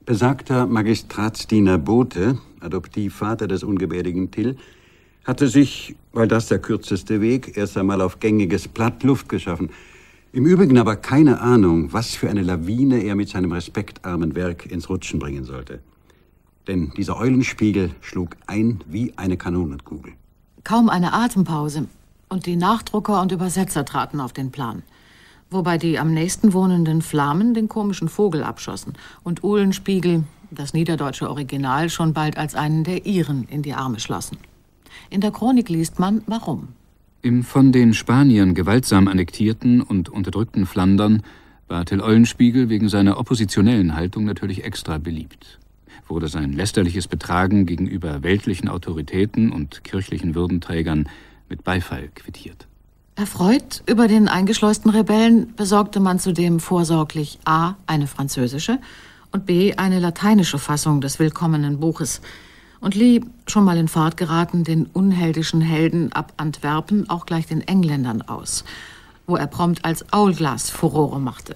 Besagter Magistratsdiener Bote, Adoptivvater des ungebärdigen Till, hatte sich, weil das der kürzeste Weg, erst einmal auf gängiges Blatt Luft geschaffen. Im Übrigen aber keine Ahnung, was für eine Lawine er mit seinem respektarmen Werk ins Rutschen bringen sollte. Denn dieser Eulenspiegel schlug ein wie eine Kanonenkugel. Kaum eine Atempause und die Nachdrucker und Übersetzer traten auf den Plan. Wobei die am nächsten wohnenden Flamen den komischen Vogel abschossen und Uhlenspiegel, das niederdeutsche Original, schon bald als einen der ihren in die Arme schlossen. In der Chronik liest man, warum. Im von den Spaniern gewaltsam annektierten und unterdrückten Flandern war Till Eulenspiegel wegen seiner oppositionellen Haltung natürlich extra beliebt. Wurde sein lästerliches Betragen gegenüber weltlichen Autoritäten und kirchlichen Würdenträgern mit Beifall quittiert. Erfreut über den eingeschleusten Rebellen besorgte man zudem vorsorglich a. eine französische und b. eine lateinische Fassung des willkommenen Buches und lieh, schon mal in Fahrt geraten, den unheldischen Helden ab Antwerpen auch gleich den Engländern aus, wo er prompt als Aulglas Furore machte.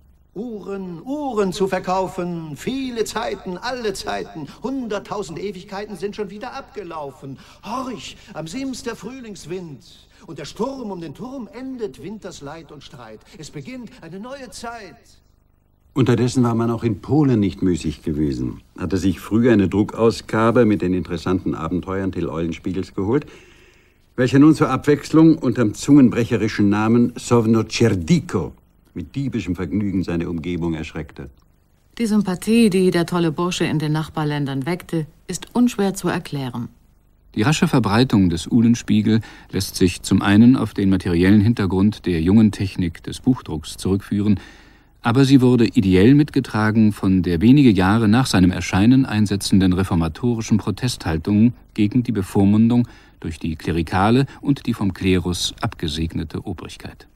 Uhren zu verkaufen, viele Zeiten, alle Zeiten, 100.000 Ewigkeiten sind schon wieder abgelaufen. Horch, am Sims der Frühlingswind. Und der Sturm um den Turm endet Winters Leid und Streit. Es beginnt eine neue Zeit. Unterdessen war man auch in Polen nicht müßig gewesen. Hatte sich früher eine Druckausgabe mit den interessanten Abenteuern Till Eulenspiegels geholt, welcher nun zur Abwechslung unterm zungenbrecherischen Namen Sowno Cerdiko mit diebischem Vergnügen seine Umgebung erschreckte. Die Sympathie, die der tolle Bursche in den Nachbarländern weckte, ist unschwer zu erklären. Die rasche Verbreitung des Uhlenspiegel lässt sich zum einen auf den materiellen Hintergrund der jungen Technik des Buchdrucks zurückführen, aber sie wurde ideell mitgetragen von der wenige Jahre nach seinem Erscheinen einsetzenden reformatorischen Protesthaltung gegen die Bevormundung durch die klerikale und die vom Klerus abgesegnete Obrigkeit.